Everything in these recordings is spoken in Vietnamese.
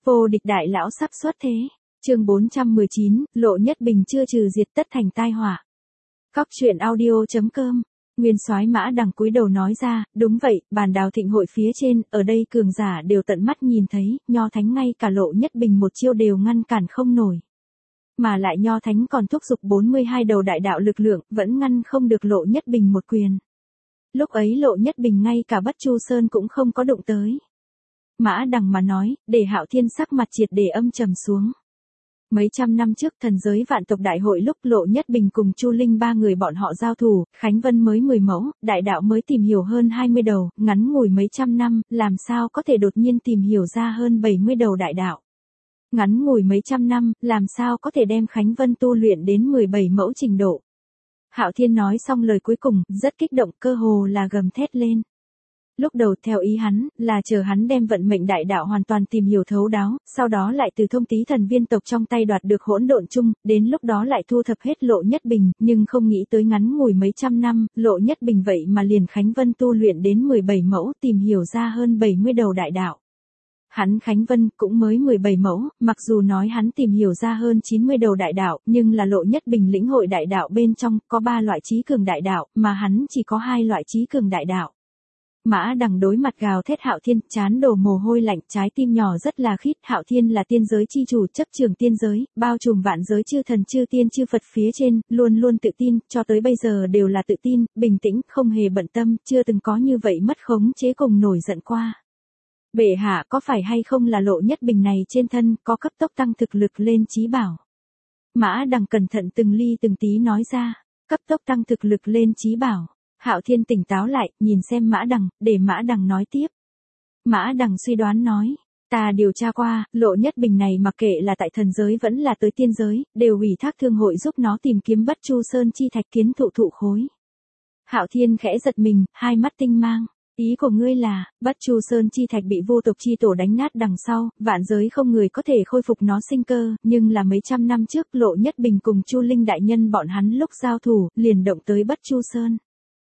Vô địch đại lão sắp xuất thế. Chương 419, Lộ Nhất Bình chưa trừ diệt tất thành tai họa. Cóc truyện audio.com. Nguyên soái Mã Đằng cúi đầu nói ra, đúng vậy, bàn đào thịnh hội phía trên, ở đây cường giả đều tận mắt nhìn thấy, Nho Thánh ngay cả Lộ Nhất Bình một chiêu đều ngăn cản không nổi. Mà lại Nho Thánh còn thúc giục 42 đầu đại đạo lực lượng, vẫn ngăn không được Lộ Nhất Bình một quyền. Lúc ấy Lộ Nhất Bình ngay cả Bất Chu Sơn cũng không có đụng tới. Mã Đằng mà nói, để Hạo Thiên sắc mặt triệt để âm trầm xuống. Mấy trăm năm trước thần giới vạn tộc đại hội lúc Lộ Nhất Bình cùng Chu Linh ba người bọn họ giao thủ, Khánh Vân mới 10 mẫu, đại đạo mới tìm hiểu hơn 20 đầu, ngắn ngủi mấy trăm năm, làm sao có thể đột nhiên tìm hiểu ra hơn 70 đầu đại đạo. Ngắn ngủi mấy trăm năm, làm sao có thể đem Khánh Vân tu luyện đến 17 mẫu trình độ. Hạo Thiên nói xong lời cuối cùng, rất kích động, cơ hồ là gầm thét lên. Lúc đầu theo ý hắn, là chờ hắn đem vận mệnh đại đạo hoàn toàn tìm hiểu thấu đáo, sau đó lại từ Thông Tý thần viên tộc trong tay đoạt được hỗn độn chung, đến lúc đó lại thu thập hết Lộ Nhất Bình, nhưng không nghĩ tới ngắn ngủi mấy trăm năm, Lộ Nhất Bình vậy mà liền Khánh Vân tu luyện đến 17 mẫu, tìm hiểu ra hơn 70 đầu đại đạo. Hắn Khánh Vân cũng mới 17 mẫu, mặc dù nói hắn tìm hiểu ra hơn 90 đầu đại đạo, nhưng là Lộ Nhất Bình lĩnh hội đại đạo bên trong, có 3 loại trí cường đại đạo, mà hắn chỉ có 2 loại trí cường đại đạo. Mã Đằng đối mặt gào thét Hạo Thiên, trán đổ mồ hôi lạnh, trái tim nhỏ rất là khít. Hạo Thiên là tiên giới chi chủ, chấp trường tiên giới, bao trùm vạn giới chư thần chư tiên chư Phật phía trên, luôn luôn tự tin, cho tới bây giờ đều là tự tin, bình tĩnh, không hề bận tâm, chưa từng có như vậy mất khống chế cùng nổi giận qua. Bệ hạ có phải hay không là Lộ Nhất Bình này trên thân có cấp tốc tăng thực lực lên chí bảo? Mã Đằng cẩn thận từng ly từng tí nói ra, cấp tốc tăng thực lực lên chí bảo. Hạo Thiên tỉnh táo lại, nhìn xem Mã Đằng, để Mã Đằng nói tiếp. Mã Đằng suy đoán nói, ta điều tra qua, Lộ Nhất Bình này mặc kệ là tại thần giới vẫn là tới tiên giới, đều ủy thác thương hội giúp nó tìm kiếm Bất Chu Sơn chi thạch kiến thụ khối. Hạo Thiên khẽ giật mình, hai mắt tinh mang. Ý của ngươi là, Bất Chu Sơn chi thạch bị vô tộc chi tổ đánh nát đằng sau, vạn giới không người có thể khôi phục nó sinh cơ, nhưng là mấy trăm năm trước Lộ Nhất Bình cùng Chu Linh đại nhân bọn hắn lúc giao thủ, liền động tới Bất Chu Sơn.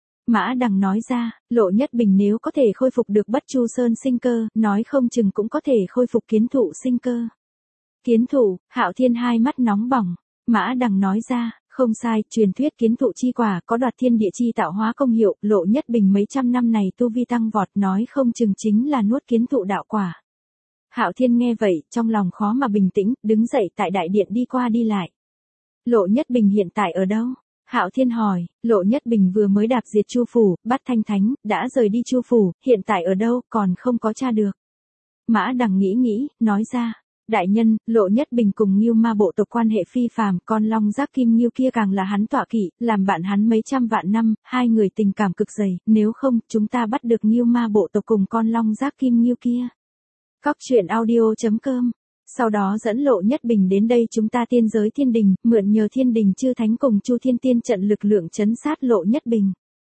Mã Đằng nói ra, Lộ Nhất Bình nếu có thể khôi phục được Bất Chu Sơn sinh cơ, nói không chừng cũng có thể khôi phục kiến thụ sinh cơ. Kiến thụ, Hạo Thiên hai mắt nóng bỏng. Mã Đằng nói ra, không sai, truyền thuyết kiến thụ chi quả có đoạt thiên địa chi tạo hóa công hiệu, Lộ Nhất Bình mấy trăm năm này tu vi tăng vọt, nói không chừng chính là nuốt kiến thụ đạo quả. Hạo Thiên nghe vậy, trong lòng khó mà bình tĩnh, đứng dậy tại đại điện đi qua đi lại. Lộ Nhất Bình hiện tại ở đâu? Hạo Thiên hỏi, Lộ Nhất Bình vừa mới đạp diệt Chu phủ, bắt Thanh Thánh, đã rời đi Chu phủ, hiện tại ở đâu, còn không có tra được. Mã Đằng nghĩ, nói ra, đại nhân, Lộ Nhất Bình cùng Ngưu Ma bộ tộc quan hệ phi phàm, con long giác kim ngưu kia càng là hắn tọa kỵ, làm bạn hắn mấy trăm vạn năm, hai người tình cảm cực dày, nếu không, chúng ta bắt được Ngưu Ma bộ tộc cùng con long giác kim ngưu kia. Cóc truyện audio.com. Sau đó dẫn Lộ Nhất Bình đến đây chúng ta tiên giới thiên đình, mượn nhờ thiên đình chư thánh cùng Chu Thiên Tiên trận lực lượng trấn sát Lộ Nhất Bình.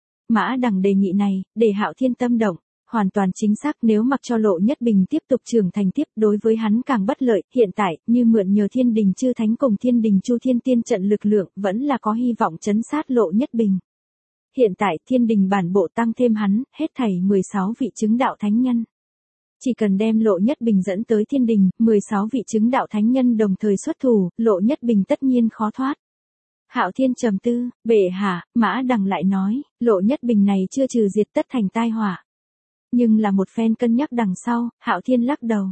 Mã Đằng đề nghị này, để Hạo Thiên tâm động, hoàn toàn chính xác, nếu mặc cho Lộ Nhất Bình tiếp tục trưởng thành tiếp đối với hắn càng bất lợi, hiện tại, như mượn nhờ thiên đình chư thánh cùng thiên đình Chu Thiên Tiên trận lực lượng, vẫn là có hy vọng trấn sát Lộ Nhất Bình. Hiện tại, thiên đình bản bộ tăng thêm hắn, hết thảy 16 vị chứng đạo thánh nhân. Chỉ cần đem Lộ Nhất Bình dẫn tới thiên đình, 16 vị chứng đạo thánh nhân đồng thời xuất thủ, Lộ Nhất Bình tất nhiên khó thoát. Hạo Thiên trầm tư, bệ hạ, Mã Đằng lại nói, Lộ Nhất Bình này chưa trừ diệt tất thành tai họa. Nhưng là một phen cân nhắc đằng sau, Hạo Thiên lắc đầu.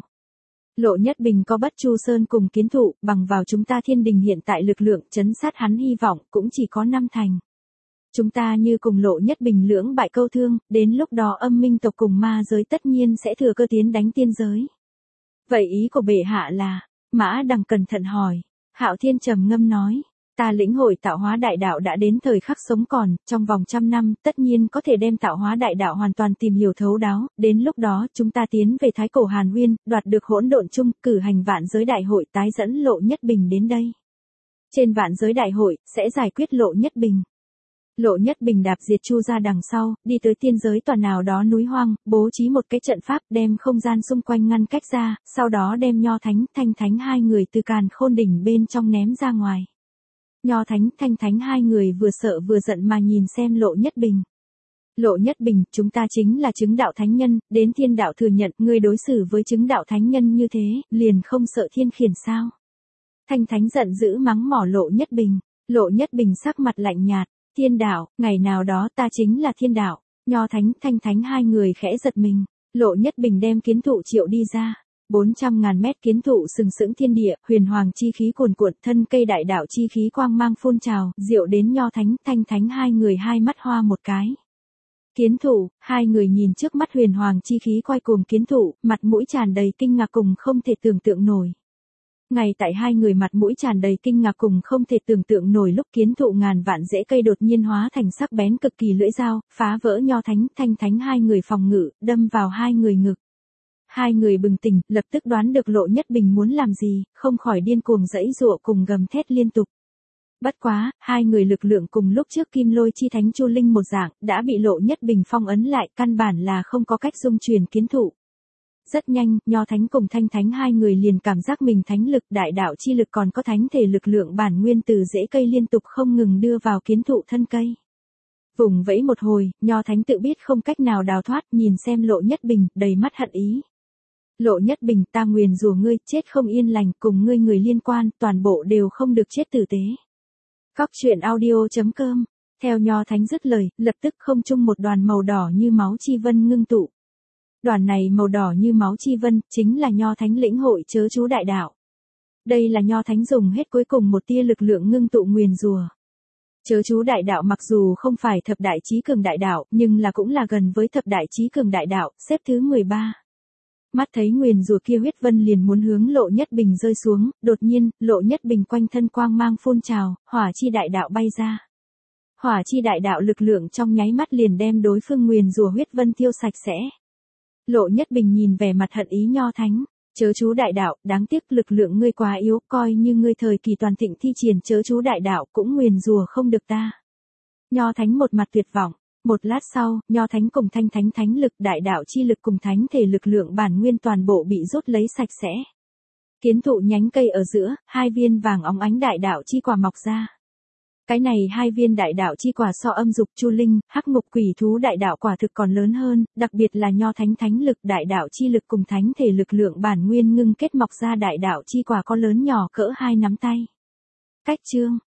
Lộ Nhất Bình có Bất Chu Sơn cùng kiến thụ, bằng vào chúng ta thiên đình hiện tại lực lượng trấn sát hắn hy vọng cũng chỉ có 5 thành. Chúng ta như cùng Lộ Nhất Bình lưỡng bại câu thương, đến lúc đó âm minh tộc cùng ma giới tất nhiên sẽ thừa cơ tiến đánh tiên giới. Vậy ý của bệ hạ là, Mã Đằng cẩn thận hỏi, Hạo Thiên trầm ngâm nói, ta lĩnh hội tạo hóa đại đạo đã đến thời khắc sống còn, trong vòng 100 năm, tất nhiên có thể đem tạo hóa đại đạo hoàn toàn tìm hiểu thấu đáo, đến lúc đó chúng ta tiến về Thái Cổ Hàn Nguyên, đoạt được hỗn độn chung, cử hành vạn giới đại hội tái dẫn Lộ Nhất Bình đến đây. Trên vạn giới đại hội, sẽ giải quyết Lộ Nhất Bình. Lộ Nhất Bình đạp diệt Chu ra đằng sau, đi tới tiên giới tòa nào đó núi hoang, bố trí một cái trận pháp đem không gian xung quanh ngăn cách ra, sau đó đem Nho Thánh, Thanh Thánh hai người từ Càn Khôn đỉnh bên trong ném ra ngoài. Nho Thánh, Thanh Thánh hai người vừa sợ vừa giận mà nhìn xem Lộ Nhất Bình. Lộ Nhất Bình, chúng ta chính là chứng đạo thánh nhân, đến thiên đạo thừa nhận, ngươi đối xử với chứng đạo thánh nhân như thế, liền không sợ thiên khiển sao? Thanh Thánh giận dữ mắng mỏ Lộ Nhất Bình. Lộ Nhất Bình sắc mặt lạnh nhạt, thiên đạo, ngày nào đó ta chính là thiên đạo. Nho Thánh, Thanh Thánh hai người khẽ giật mình. Lộ Nhất Bình đem kiến thụ triệu đi ra. 400.000 mét kiến thụ sừng sững thiên địa, huyền hoàng chi khí cuồn cuộn, thân cây đại đạo chi khí quang mang phun trào, diệu đến Nho Thánh, Thanh Thánh hai người hai mắt hoa một cái. Kiến thụ, hai người nhìn trước mắt huyền hoàng chi khí quay cuồng kiến thụ, mặt mũi tràn đầy kinh ngạc cùng không thể tưởng tượng nổi. Ngay tại hai người mặt mũi tràn đầy kinh ngạc cùng không thể tưởng tượng nổi lúc kiến thụ ngàn vạn rễ cây đột nhiên hóa thành sắc bén cực kỳ lưỡi dao, phá vỡ Nho Thánh, Thanh Thánh hai người phòng ngự, đâm vào hai người ngực. Hai người bừng tỉnh, lập tức đoán được Lộ Nhất Bình muốn làm gì, không khỏi điên cuồng giãy giụa cùng gầm thét liên tục. Bất quá, hai người lực lượng cùng lúc trước Kim Lôi Chi Thánh Chu Linh một dạng, đã bị Lộ Nhất Bình phong ấn lại, căn bản là không có cách dung truyền kiến thụ. Rất nhanh, Nho Thánh cùng Thanh Thánh hai người liền cảm giác mình thánh lực, đại đạo chi lực còn có thánh thể lực lượng bản nguyên từ rễ cây liên tục không ngừng đưa vào kiến thụ thân cây. Vùng vẫy một hồi, Nho Thánh tự biết không cách nào đào thoát, nhìn xem Lộ Nhất Bình, đầy mắt hận ý. Lộ Nhất Bình, ta nguyền rủa ngươi, chết không yên lành, cùng ngươi người liên quan, toàn bộ đều không được chết tử tế. Cóc truyện audio.com. Theo Nho Thánh dứt lời, lập tức không trung một đoàn màu đỏ như máu chi vân ngưng tụ. Đoàn này màu đỏ như máu chi vân, chính là Nho Thánh lĩnh hội chớ chú đại đạo. Đây là Nho Thánh dùng hết cuối cùng một tia lực lượng ngưng tụ nguyền rủa. Chớ chú đại đạo mặc dù không phải thập đại chí cường đại đạo, nhưng là cũng là gần với thập đại chí cường đại đạo, xếp thứ 13. Mắt thấy nguyền rủa kia huyết vân liền muốn hướng Lộ Nhất Bình rơi xuống, đột nhiên, Lộ Nhất Bình quanh thân quang mang phun trào, hỏa chi đại đạo bay ra. Hỏa chi đại đạo lực lượng trong nháy mắt liền đem đối phương nguyền rủa huyết vân tiêu sạch sẽ. Lộ Nhất Bình nhìn vẻ mặt hận ý Nho Thánh, chớ chú đại đạo, đáng tiếc lực lượng ngươi quá yếu, coi như ngươi thời kỳ toàn thịnh thi triển chớ chú đại đạo cũng nguyền rủa không được ta. Nho Thánh một mặt tuyệt vọng. Một lát sau, Nho Thánh cùng Thanh Thánh thánh lực, đại đạo chi lực cùng thánh thể lực lượng bản nguyên toàn bộ bị rút lấy sạch sẽ. Kiến thụ nhánh cây ở giữa, hai viên vàng óng ánh đại đạo chi quả mọc ra. Cái này hai viên đại đạo chi quả so âm dục Chu Linh, hắc ngục quỷ thú đại đạo quả thực còn lớn hơn, đặc biệt là Nho Thánh thánh lực, đại đạo chi lực cùng thánh thể lực lượng bản nguyên ngưng kết mọc ra đại đạo chi quả có lớn nhỏ cỡ hai nắm tay. Cách chương